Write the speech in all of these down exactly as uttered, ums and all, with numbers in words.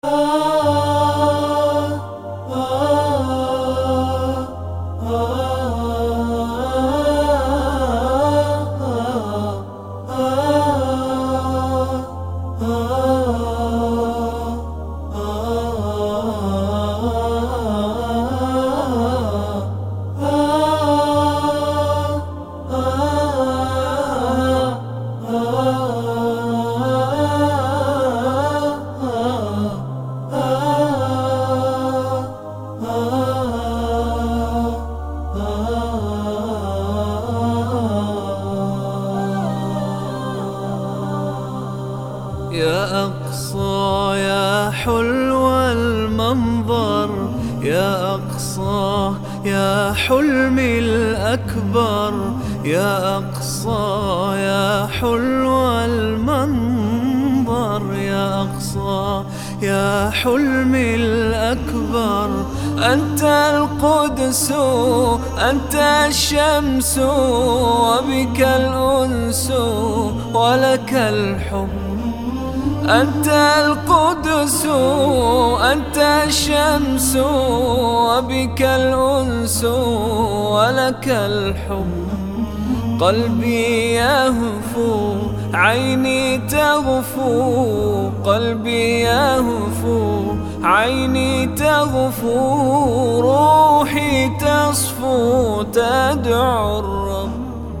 يا أقصى يا حلو المنظر، يا أقصى يا حلمي الأكبر، يا أقصى يا حلو المنظر، يا أقصى يا حلمي الأكبر. أنت القدس أنت الشمس وبك الأنس ولك الحب. أنت القدس أنت الشمس وبك الأنس ولك الحب. قلبي يهفو عيني تغفو، قلبي يهفو عيني تغفو، روحي تصفو تدعو الرب.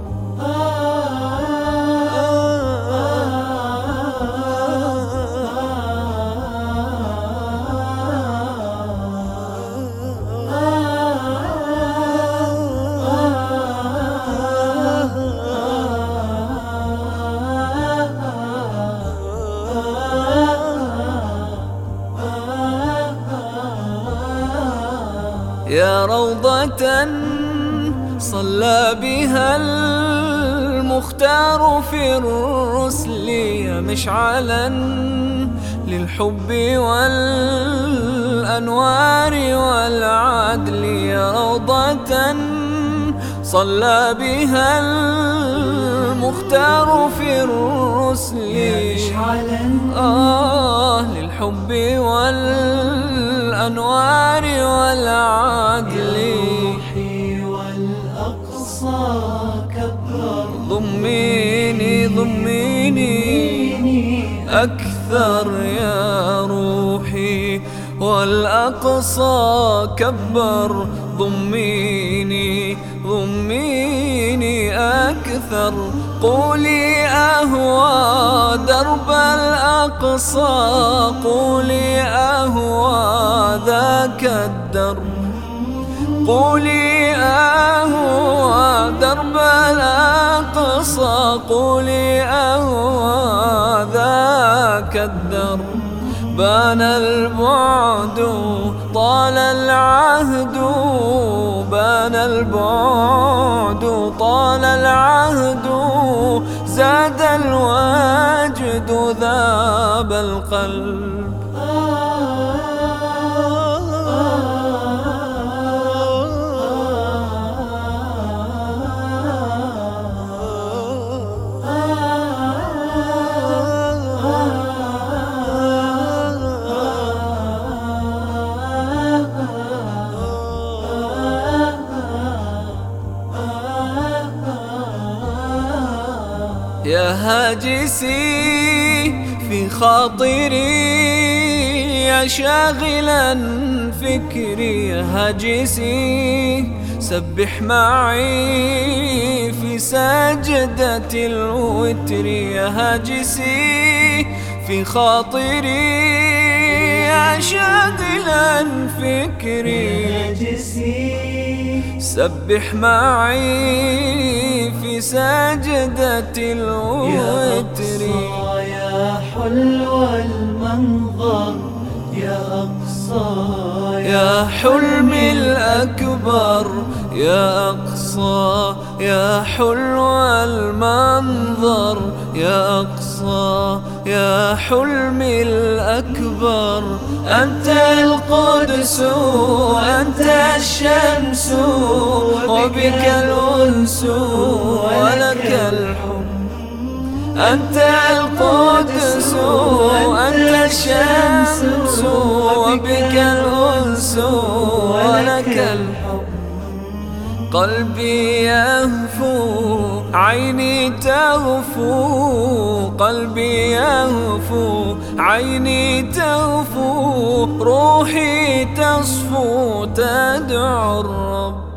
يا روضة صلى بها المختار في الرسل، يا مشعلا للحب والأنوار والعدل. يا روضة صلى بها المختار في الرسل، يا مشعلا آه للحب والأنوار والعدل. روحي والأقصى كبر، ضميني ضميني أكثر يا روحي والأقصى كبر. ضميني ضميني أكثر. قولي أهوى درب الأقصى، قولي أهوى ذاك الدرب. قولي أهوى درب الأقصى، قولي أهوى ذاك الدرب. بان البعد طال العهد، بان البعد طال العهد، زاد الوجد ذاب القلب. يا هاجسي في خاطري، يا شاغلا فكري، يا هاجسي سبح معي في سجدة الوتر. يا هاجسي في خاطري، يا شاغلا فكري، سبح معي في سجدة الوتر. يا حلو المنظر، يا أقصى يا حلمي الأكبر، يا أقصى يا حلو المنظر، يا أقصى يا حلمي الأكبر. أنت القدس أنت الشمس وبك الأنس ولك الحب. أنت القدس أنت الشمس وبك الأنس ولك الحب. قلبي يهفو عيني تغفو، قلبي يهفو عيني تغفو، روحي تصفو تدعو الرب.